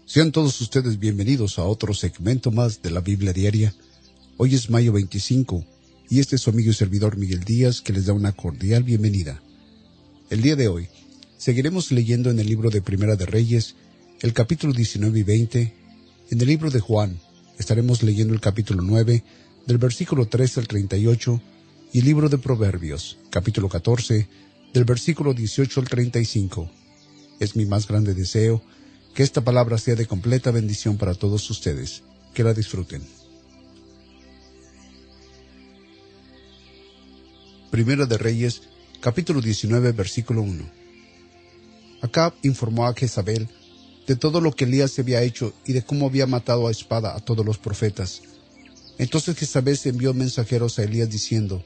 Sean todos ustedes bienvenidos a otro segmento más de la Biblia Diaria. Hoy es mayo 25 y este es su amigo y servidor Miguel Díaz que les da una cordial bienvenida. El día de hoy seguiremos leyendo en el libro de Primera de Reyes, el capítulo 19 y 20. En el libro de Juan estaremos leyendo el capítulo 9, del versículo 13 al 38, y el libro de Proverbios, capítulo 14, del versículo 18 al 35. Es mi más grande deseo que esta palabra sea de completa bendición para todos ustedes. Que la disfruten. Primera de Reyes, capítulo 19, versículo 1. Acab informó a Jezabel de todo lo que Elías se había hecho y de cómo había matado a espada a todos los profetas. Entonces Jezabel se envió mensajeros a Elías diciendo: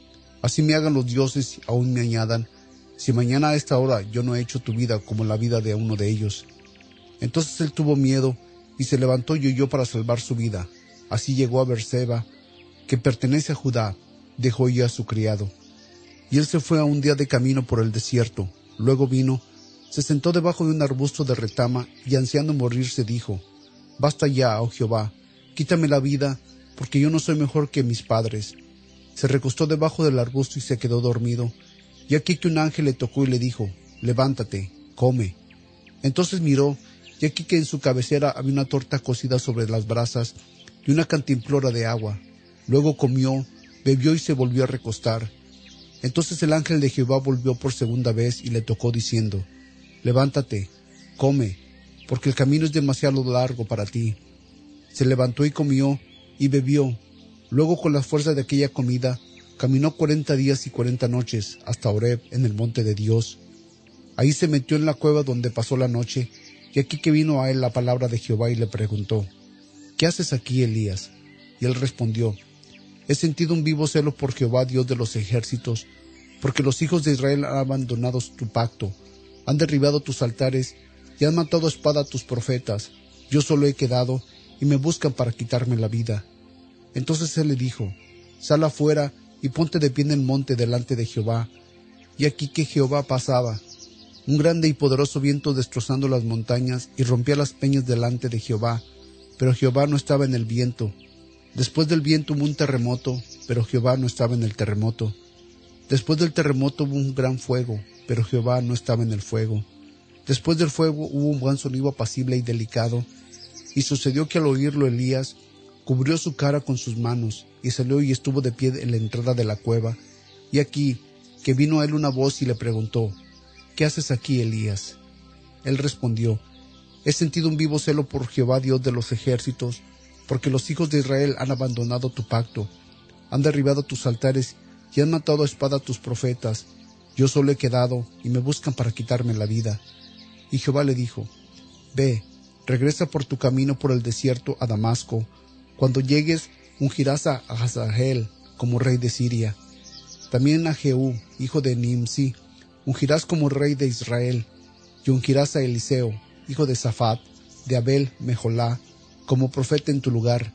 Así me hagan los dioses, aún me añadan, si mañana a esta hora yo no he hecho tu vida como la vida de uno de ellos. Entonces él tuvo miedo y se levantó y huyó para salvar su vida. Así llegó a Beerseba, que pertenece a Judá, dejó ya a su criado. Y él se fue a un día de camino por el desierto. Luego vino, se sentó debajo de un arbusto de retama y ansiando morirse dijo: Basta ya, oh Jehová, quítame la vida, porque yo no soy mejor que mis padres. Se recostó debajo del arbusto y se quedó dormido. Y aquí que un ángel le tocó y le dijo: Levántate, come. Entonces miró, y aquí que en su cabecera había una torta cocida sobre las brasas y una cantimplora de agua. Luego comió, bebió y se volvió a recostar. Entonces el ángel de Jehová volvió por segunda vez y le tocó diciendo: Levántate, come, porque el camino es demasiado largo para ti. Se levantó y comió y bebió. Luego con la fuerza de aquella comida caminó 40 días y 40 noches hasta Horeb en el monte de Dios. Ahí se metió en la cueva donde pasó la noche. Y aquí que vino a él la palabra de Jehová y le preguntó: ¿Qué haces aquí, Elías? Y él respondió: He sentido un vivo celo por Jehová, Dios de los ejércitos, porque los hijos de Israel han abandonado tu pacto, han derribado tus altares y han matado a espada a tus profetas. Yo solo he quedado y me buscan para quitarme la vida. Entonces él le dijo: Sal afuera y ponte de pie en el monte delante de Jehová. Y aquí que Jehová pasaba, un grande y poderoso viento destrozando las montañas y rompía las peñas delante de Jehová, pero Jehová no estaba en el viento. Después del viento hubo un terremoto, pero Jehová no estaba en el terremoto. Después del terremoto hubo un gran fuego, pero Jehová no estaba en el fuego. Después del fuego hubo un buen sonido apacible y delicado, y sucedió que al oírlo Elías cubrió su cara con sus manos, y salió y estuvo de pie en la entrada de la cueva. Y aquí que vino a él una voz y le preguntó: ¿Qué haces aquí, Elías? Él respondió: He sentido un vivo celo por Jehová, Dios de los ejércitos, porque los hijos de Israel han abandonado tu pacto, han derribado tus altares y han matado a espada a tus profetas. Yo solo he quedado y me buscan para quitarme la vida. Y Jehová le dijo: Ve, regresa por tu camino por el desierto a Damasco. Cuando llegues, ungirás a Hazael como rey de Siria. También a Jehú, hijo de Nimsi, ungirás como rey de Israel, y ungirás a Eliseo, hijo de Safat, de Abel Mejolá, como profeta en tu lugar.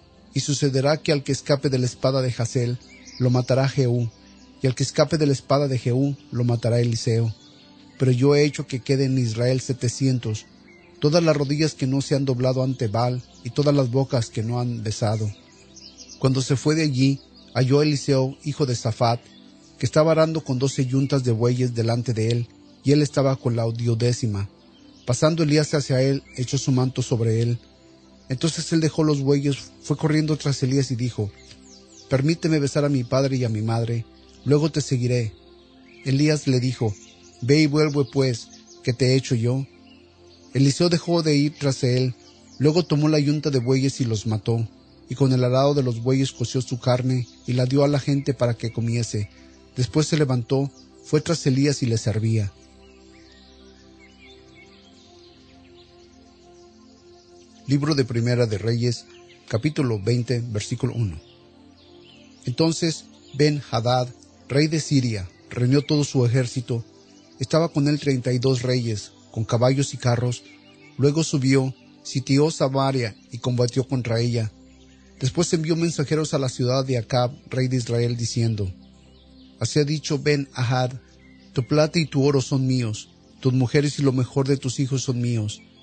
Y sucederá que al que escape de la espada de Hazael, lo matará Jehú, y al que escape de la espada de Jehú, lo matará Eliseo. Pero yo he hecho que queden en Israel 700, todas las rodillas que no se han doblado ante Baal, y todas las bocas que no han besado. Cuando se fue de allí, halló a Eliseo, hijo de Safat, que estaba arando con 12 yuntas de bueyes delante de él, y él estaba con la 10ª. Pasando Elías hacia él, echó su manto sobre él. Entonces él dejó los bueyes, fue corriendo tras Elías y dijo: Permíteme besar a mi padre y a mi madre, luego te seguiré. Elías le dijo: Ve y vuelve pues, ¿qué te he hecho yo? Eliseo dejó de ir tras él, luego tomó la yunta de bueyes y los mató, y con el arado de los bueyes coció su carne y la dio a la gente para que comiese. Después se levantó, fue tras Elías y le servía. Libro de Primera de Reyes, capítulo 20, versículo 1. Entonces Ben-Hadad, rey de Siria, reunió todo su ejército. Estaba con él 32 reyes, con caballos y carros. Luego subió, sitió Samaria y combatió contra ella. Después envió mensajeros a la ciudad de Acab, rey de Israel, diciendo: Así ha dicho Ben-Hadad: Tu plata y tu oro son míos, tus mujeres y lo mejor de tus hijos son míos.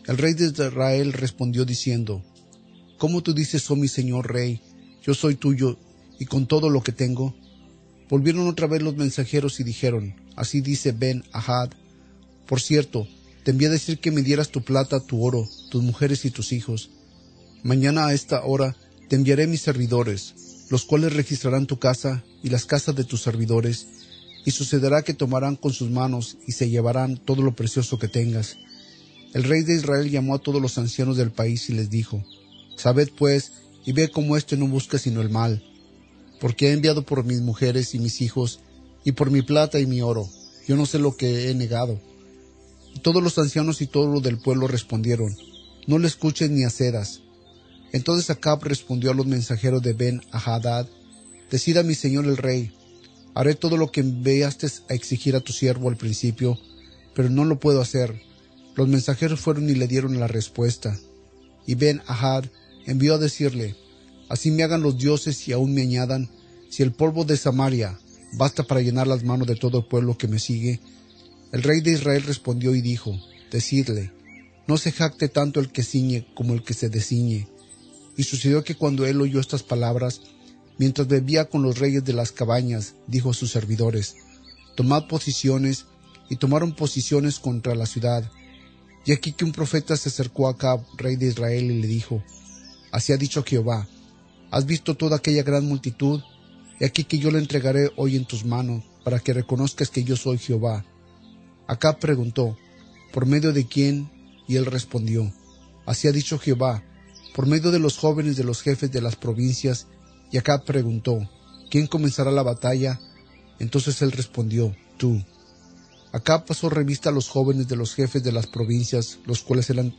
El rey de Israel respondió diciendo: ¿Cómo tú dices, oh mi señor rey, yo soy tuyo y con todo lo que tengo? Volvieron otra vez los mensajeros y dijeron: Así dice Ben-Hadad: Por cierto, te envié a decir que me dieras tu plata, tu oro, tus mujeres y tus hijos. Mañana a esta hora te enviaré mis servidores, los cuales registrarán tu casa y las casas de tus servidores, y sucederá que tomarán con sus manos y se llevarán todo lo precioso que tengas. El rey de Israel llamó a todos los ancianos del país y les dijo: Sabed pues, y ve cómo éste no busca sino el mal, porque he enviado por mis mujeres y mis hijos, y por mi plata y mi oro. Yo no sé lo que he negado. Y todos los ancianos y todo lo del pueblo respondieron: No le escuches ni aceras. Entonces Acab respondió a los mensajeros de Ben-Hadad: Decid a mi señor el rey: Haré todo lo que enviaste a exigir a tu siervo al principio, pero no lo puedo hacer. Los mensajeros fueron y le dieron la respuesta. Y Ben-Hadad envió a decirle: Así me hagan los dioses y aún me añadan, si el polvo de Samaria basta para llenar las manos de todo el pueblo que me sigue. El rey de Israel respondió y dijo: Decidle: No se jacte tanto el que ciñe como el que se desciñe. Y sucedió que cuando él oyó estas palabras, mientras bebía con los reyes de las cabañas, dijo a sus servidores: Tomad posiciones, y tomaron posiciones contra la ciudad. Y aquí que un profeta se acercó a Acab, rey de Israel, y le dijo: Así ha dicho Jehová: ¿Has visto toda aquella gran multitud? He aquí que yo la entregaré hoy en tus manos, para que reconozcas que yo soy Jehová. Acab preguntó: ¿Por medio de quién? Y él respondió: Así ha dicho Jehová: por medio de los jóvenes de los jefes de las provincias. Y Acab preguntó: ¿Quién comenzará la batalla? Entonces él respondió: Tú. Acab pasó revista a los jóvenes de los jefes de las provincias, los cuales eran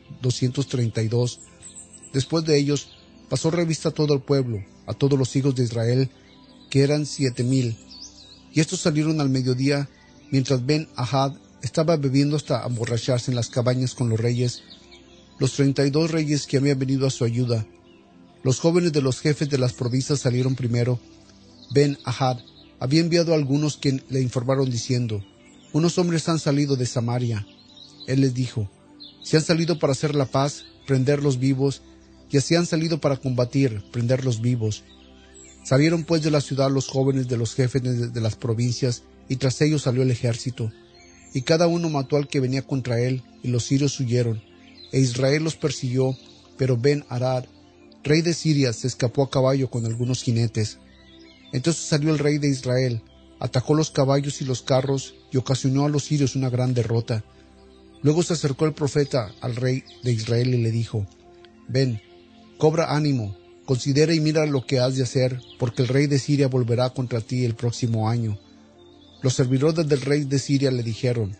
232. Después de ellos, pasó revista a todo el pueblo, a todos los hijos de Israel, que eran 7,000. Y estos salieron al mediodía, mientras Ben-Hadad estaba bebiendo hasta emborracharse en las cabañas con los reyes, los 32 reyes que habían venido a su ayuda. Los jóvenes de los jefes de las provincias salieron primero. Ben-Hadad había enviado a algunos que le informaron diciendo: Unos hombres han salido de Samaria. Él les dijo: Si han salido para hacer la paz, prenderlos vivos, y así han salido para combatir, prenderlos vivos. Salieron pues de la ciudad los jóvenes de los jefes de las provincias, y tras ellos salió el ejército. Y cada uno mató al que venía contra él, y los sirios huyeron. E Israel los persiguió, pero Ben-Hadad, rey de Siria, se escapó a caballo con algunos jinetes. Entonces salió el rey de Israel, atacó los caballos y los carros, y ocasionó a los sirios una gran derrota. Luego se acercó el profeta al rey de Israel y le dijo: Ven, cobra ánimo, considera y mira lo que has de hacer, porque el rey de Siria volverá contra ti el próximo año. Los servidores del rey de Siria le dijeron: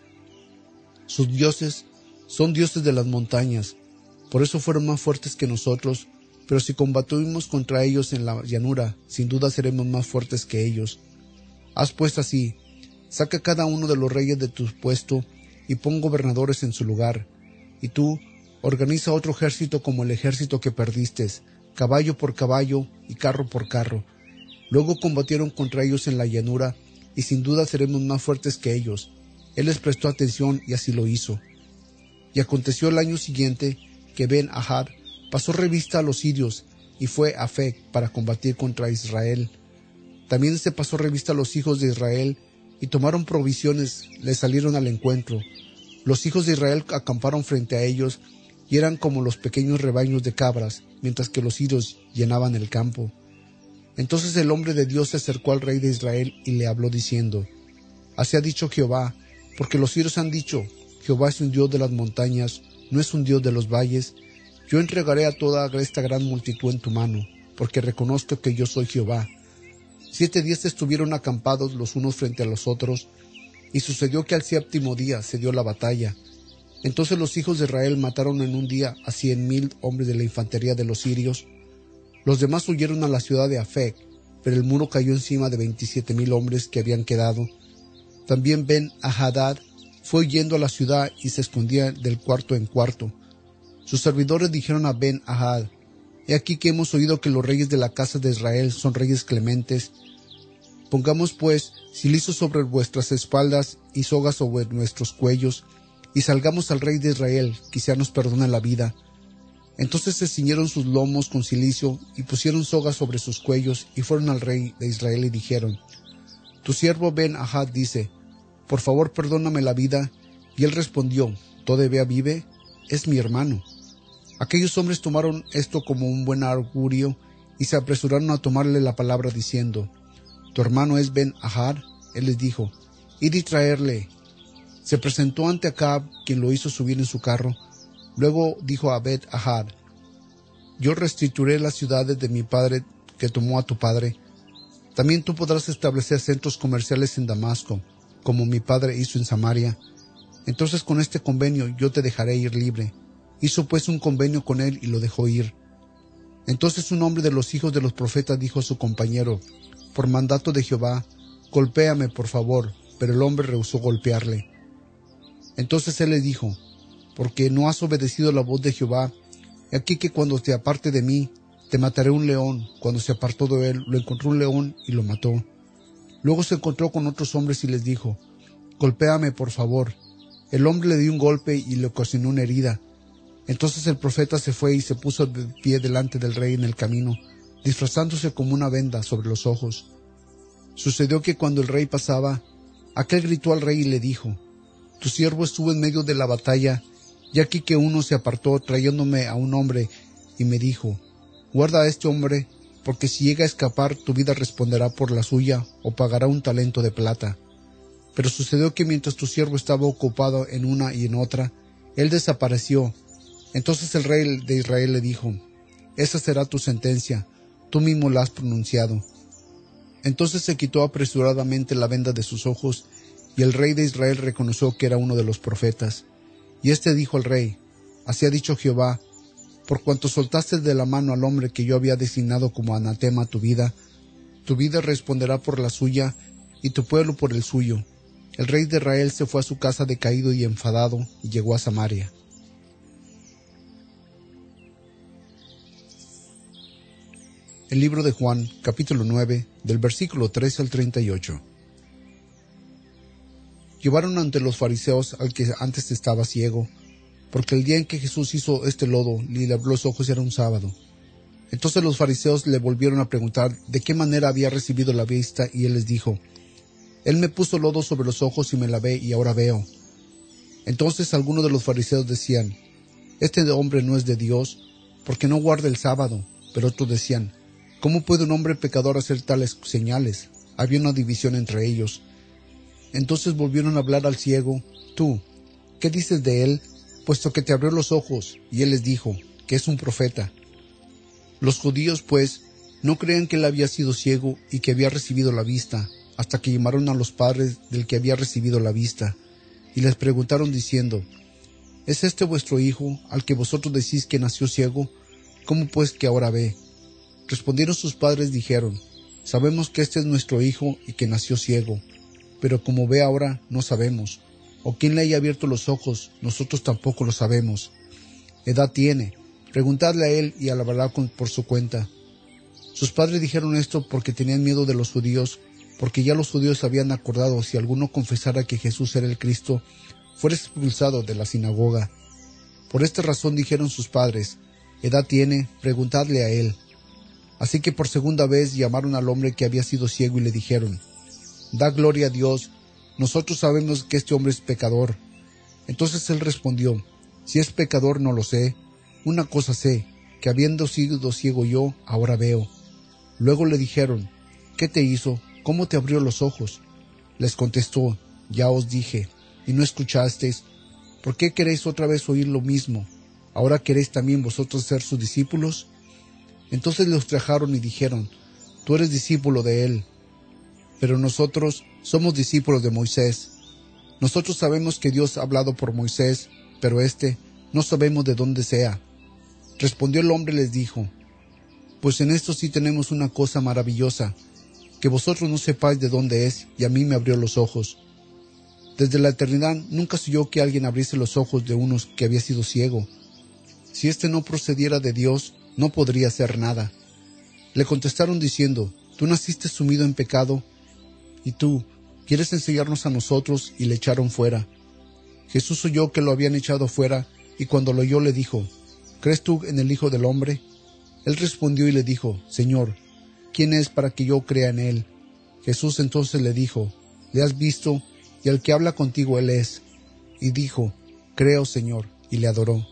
Sus dioses son dioses de las montañas, por eso fueron más fuertes que nosotros, pero si combatimos contra ellos en la llanura, sin duda seremos más fuertes que ellos. Haz pues así: saca cada uno de los reyes de tu puesto, y pon gobernadores en su lugar, y tú organiza otro ejército como el ejército que perdiste, caballo por caballo y carro por carro. Luego combatieron contra ellos en la llanura, y sin duda seremos más fuertes que ellos. Él les prestó atención y así lo hizo. Y aconteció el año siguiente que Ben-Hadad pasó revista a los sirios y fue a Afec para combatir contra Israel. También se pasó revista a los hijos de Israel y tomaron provisiones, les salieron al encuentro. Los hijos de Israel acamparon frente a ellos y eran como los pequeños rebaños de cabras, mientras que los sirios llenaban el campo. Entonces el hombre de Dios se acercó al rey de Israel y le habló diciendo: Así ha dicho Jehová, porque los sirios han dicho: Jehová es un Dios de las montañas, no es un Dios de los valles. Yo entregaré a toda esta gran multitud en tu mano, porque reconozco que yo soy Jehová. 7 días estuvieron acampados los unos frente a los otros, y sucedió que al 7º día se dio la batalla. Entonces los hijos de Israel mataron en un día a 100,000 hombres de la infantería de los sirios. Los demás huyeron a la ciudad de Afec, pero el muro cayó encima de 27,000 hombres que habían quedado. También Ben-Hadad fue huyendo a la ciudad y se escondía del cuarto en cuarto. Sus servidores dijeron a Ben-Hadad: He aquí que hemos oído que los reyes de la casa de Israel son reyes clementes. Pongamos pues cilizos sobre vuestras espaldas y sogas sobre nuestros cuellos, y salgamos al rey de Israel, quizá nos perdone la vida. Entonces se ciñeron sus lomos con cilicio y pusieron sogas sobre sus cuellos y fueron al rey de Israel y dijeron: Tu siervo Ben-Hadad dice: Por favor, perdóname la vida. Y él respondió: ¿Todavía vive? Es mi hermano. Aquellos hombres tomaron esto como un buen augurio y se apresuraron a tomarle la palabra diciendo: ¿Tu hermano es Ben-Hadad? Él les dijo: Id y traerle. Se presentó ante Acab, quien lo hizo subir en su carro. Luego dijo a Ben-Hadad: Yo restituiré las ciudades de mi padre que tomó a tu padre. También tú podrás establecer centros comerciales en Damasco, como mi padre hizo en Samaria. Entonces con este convenio yo te dejaré ir libre. Hizo pues un convenio con él y lo dejó ir. Entonces un hombre de los hijos de los profetas dijo a su compañero: Por mandato de Jehová, golpéame por favor. Pero el hombre rehusó golpearle. Entonces él le dijo: Porque no has obedecido la voz de Jehová, he aquí que cuando te aparte de mí, te mataré un león. Cuando se apartó de él, lo encontró un león y lo mató. Luego se encontró con otros hombres y les dijo: Golpéame por favor. El hombre le dio un golpe y le ocasionó una herida. Entonces el profeta se fue y se puso de pie delante del rey en el camino, disfrazándose como una venda sobre los ojos. Sucedió que cuando el rey pasaba, aquel gritó al rey y le dijo: Tu siervo estuvo en medio de la batalla, y aquí que uno se apartó trayéndome a un hombre, y me dijo: Guarda a este hombre, porque si llega a escapar, tu vida responderá por la suya, o pagará un talento de plata. Pero sucedió que mientras tu siervo estaba ocupado en una y en otra, él desapareció. Entonces el rey de Israel le dijo: Esa será tu sentencia, tú mismo la has pronunciado. Entonces se quitó apresuradamente la venda de sus ojos, y el rey de Israel reconoció que era uno de los profetas. Y éste dijo al rey: Así ha dicho Jehová: Por cuanto soltaste de la mano al hombre que yo había designado como anatema a tu vida responderá por la suya, y tu pueblo por el suyo. El rey de Israel se fue a su casa decaído y enfadado, y llegó a Samaria. El libro de Juan, capítulo 9, del versículo 13 al 38. Llevaron ante los fariseos al que antes estaba ciego, porque el día en que Jesús hizo este lodo y le abrió los ojos era un sábado. Entonces los fariseos le volvieron a preguntar de qué manera había recibido la vista, y él les dijo: Él me puso lodo sobre los ojos y me lavé, y ahora veo. Entonces algunos de los fariseos decían: Este hombre no es de Dios, porque no guarda el sábado. Pero otros decían: ¿Cómo puede un hombre pecador hacer tales señales? Había una división entre ellos. Entonces volvieron a hablar al ciego: Tú, ¿qué dices de él? Puesto que te abrió los ojos. Y él les dijo que es un profeta. Los judíos, pues, no creían que él había sido ciego y que había recibido la vista, hasta que llamaron a los padres del que había recibido la vista, y les preguntaron diciendo: ¿Es este vuestro hijo, al que vosotros decís que nació ciego? ¿Cómo pues que ahora ve? Respondieron sus padres, dijeron: Sabemos que este es nuestro hijo y que nació ciego, pero como ve ahora no sabemos, o quién le haya abierto los ojos, nosotros tampoco lo sabemos. Edad tiene, preguntadle a él y alabará por su cuenta. Sus padres dijeron esto porque tenían miedo de los judíos, porque ya los judíos habían acordado si alguno confesara que Jesús era el Cristo, fuera expulsado de la sinagoga. Por esta razón dijeron sus padres: Edad tiene, preguntadle a él. Así que por segunda vez llamaron al hombre que había sido ciego y le dijeron: Da gloria a Dios, nosotros sabemos que este hombre es pecador. Entonces él respondió: Si es pecador no lo sé. Una cosa sé, que habiendo sido ciego yo, ahora veo. Luego le dijeron: ¿Qué te hizo? ¿Cómo te abrió los ojos? Les contestó: Ya os dije, y no escuchasteis. ¿Por qué queréis otra vez oír lo mismo? ¿Ahora queréis también vosotros ser sus discípulos? Entonces le ultrajaron y dijeron: Tú eres discípulo de él, pero nosotros somos discípulos de Moisés. Nosotros sabemos que Dios ha hablado por Moisés, pero no sabemos de dónde sea. Respondió el hombre y les dijo: Pues en esto sí tenemos una cosa maravillosa, que vosotros no sepáis de dónde es, y a mí me abrió los ojos. Desde la eternidad nunca se oyó que alguien abriese los ojos de uno que había sido ciego. Si no procediera de Dios, no podría hacer nada. Le contestaron diciendo: Tú naciste sumido en pecado, y tú, ¿quieres enseñarnos a nosotros? Y le echaron fuera. Jesús oyó que lo habían echado fuera, y cuando lo oyó le dijo: ¿Crees tú en el Hijo del Hombre? Él respondió y le dijo: Señor, ¿quién es para que yo crea en él? Jesús entonces le dijo: Le has visto, y al que habla contigo él es. Y dijo: Creo, Señor, y le adoró.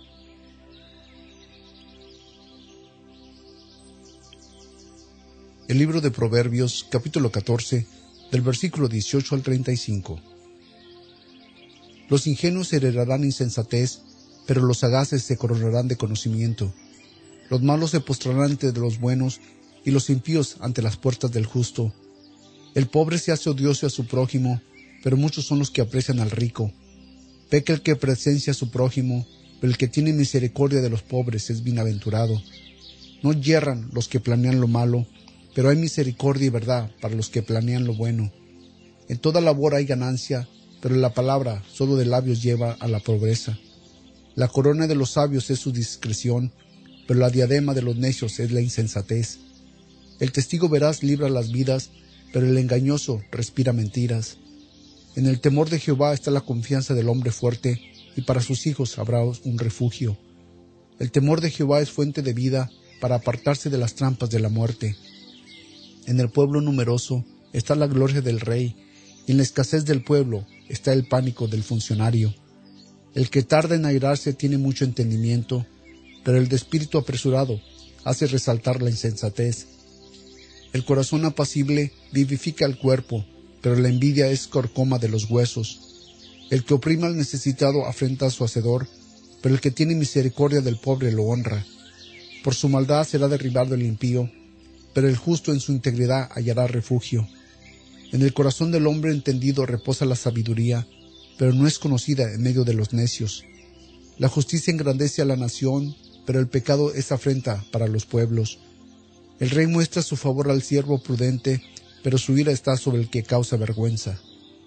El libro de Proverbios, capítulo 14, del versículo 18 al 35. Los ingenuos heredarán insensatez, pero los sagaces se coronarán de conocimiento. Los malos se postrarán ante los buenos, y los impíos ante las puertas del justo. El pobre se hace odioso a su prójimo, pero muchos son los que aprecian al rico. Peca el que presencia a su prójimo, pero el que tiene misericordia de los pobres es bienaventurado. No yerran los que planean lo malo, pero hay misericordia y verdad para los que planean lo bueno. En toda labor hay ganancia, pero la palabra solo de labios lleva a la pobreza. La corona de los sabios es su discreción, pero la diadema de los necios es la insensatez. El testigo veraz libra las vidas, pero el engañoso respira mentiras. En el temor de Jehová está la confianza del hombre fuerte, y para sus hijos habrá un refugio. El temor de Jehová es fuente de vida, para apartarse de las trampas de la muerte. En el pueblo numeroso está la gloria del rey, y en la escasez del pueblo está el pánico del funcionario. El que tarda en airarse tiene mucho entendimiento, pero el de espíritu apresurado hace resaltar la insensatez. El corazón apacible vivifica el cuerpo, pero la envidia es carcoma de los huesos. El que oprime al necesitado afrenta a su hacedor, pero el que tiene misericordia del pobre lo honra. Por su maldad será derribado el impío, pero el justo en su integridad hallará refugio. En el corazón del hombre entendido reposa la sabiduría, pero no es conocida en medio de los necios. La justicia engrandece a la nación, pero el pecado es afrenta para los pueblos. El rey muestra su favor al siervo prudente, pero su ira está sobre el que causa vergüenza.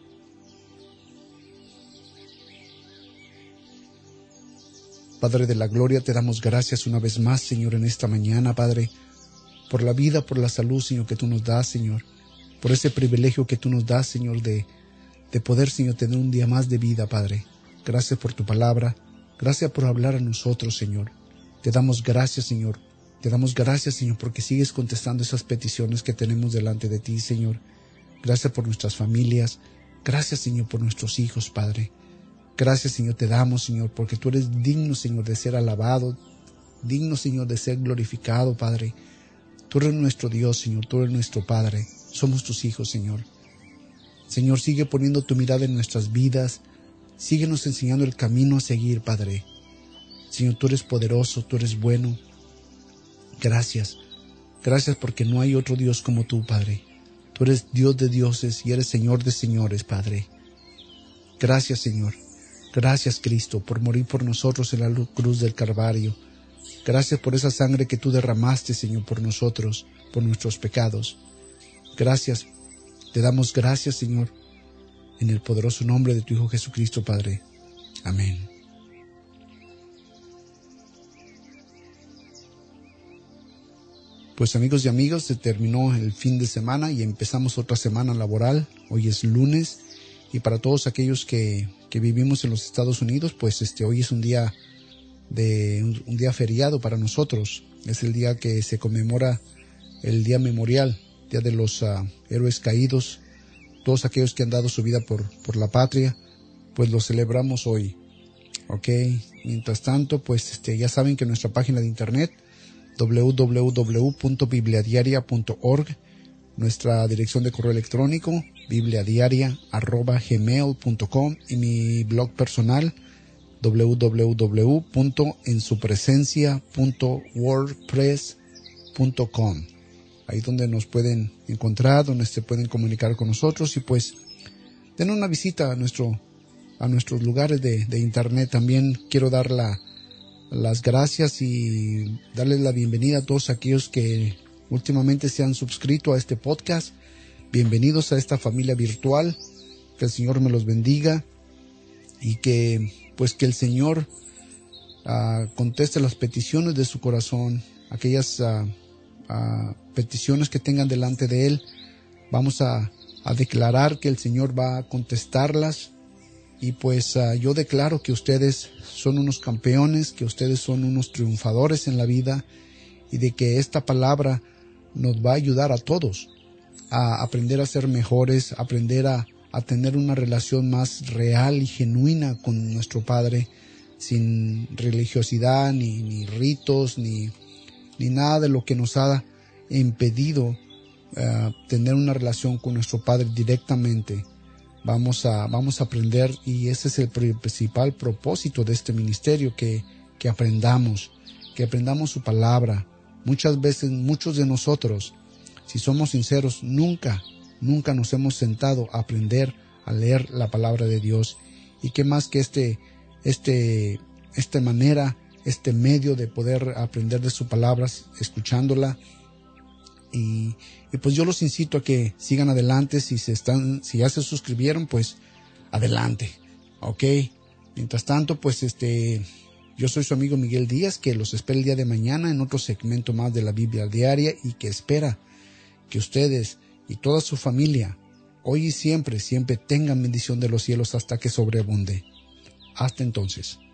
Padre de la gloria, te damos gracias una vez más, Señor, en esta mañana, Padre, por la vida, por la salud, Señor, que tú nos das, Señor, por ese privilegio que tú nos das, Señor, de poder, Señor, tener un día más de vida, Padre. Gracias por tu palabra, gracias por hablar a nosotros, Señor. Te damos gracias, Señor. Te damos gracias, Señor, porque sigues contestando esas peticiones que tenemos delante de ti, Señor. Gracias por nuestras familias. Gracias, Señor, por nuestros hijos, Padre. Gracias, Señor, te damos, Señor, porque tú eres digno, Señor, de ser alabado, digno, Señor, de ser glorificado, Padre. Tú eres nuestro Dios, Señor, tú eres nuestro Padre. Somos tus hijos, Señor. Señor, sigue poniendo tu mirada en nuestras vidas. Síguenos enseñando el camino a seguir, Padre. Señor, tú eres poderoso, tú eres bueno. Gracias. Gracias porque no hay otro Dios como tú, Padre. Tú eres Dios de dioses y eres Señor de señores, Padre. Gracias, Señor. Gracias, Cristo, por morir por nosotros en la cruz del Calvario. Gracias por esa sangre que tú derramaste, Señor, por nosotros, por nuestros pecados. Gracias. Te damos gracias, Señor, en el poderoso nombre de tu Hijo Jesucristo, Padre. Amén. Pues amigos y amigas, se terminó el fin de semana y empezamos otra semana laboral. Hoy es lunes y para todos aquellos que vivimos en los Estados Unidos, pues hoy es un día feriado para nosotros. Es el día que se conmemora el día memorial, día de los héroes caídos, todos aquellos que han dado su vida por la patria, pues lo celebramos hoy. Ok, mientras tanto, pues ya saben que nuestra página de internet www.bibliadiaria.org, nuestra dirección de correo electrónico bibliadiaria@gmail.com y mi blog personal www.ensupresencia.wordpress.com. Ahí donde nos pueden encontrar, donde se pueden comunicar con nosotros y pues den una visita a nuestros lugares de internet. También quiero dar las gracias y darles la bienvenida a todos aquellos que últimamente se han suscrito a este podcast. Bienvenidos a esta familia virtual. Que el Señor me los bendiga y que el Señor conteste las peticiones de su corazón, aquellas peticiones que tengan delante de Él. Vamos a declarar que el Señor va a contestarlas Y pues yo declaro que ustedes son unos campeones, que ustedes son unos triunfadores en la vida, y de que esta palabra nos va a ayudar a todos a aprender a ser mejores, aprender a tener una relación más real y genuina con nuestro Padre, sin religiosidad, ni ritos, ni nada de lo que nos ha impedido tener una relación con nuestro Padre directamente. Vamos a aprender, y ese es el principal propósito de este ministerio, que aprendamos su palabra. Muchas veces, muchos de nosotros, si somos sinceros, nunca nos hemos sentado a aprender a leer la palabra de Dios. Y qué más que esta manera, este medio de poder aprender de sus palabras, escuchándola. Y pues yo los incito a que sigan adelante. Si ya se suscribieron, pues adelante, ¿ok? Mientras tanto, pues yo soy su amigo Miguel Díaz, que los espera el día de mañana en otro segmento más de la Biblia Diaria, y que espera que ustedes y toda su familia hoy y siempre tengan bendición de los cielos hasta que sobreabunde. Hasta entonces.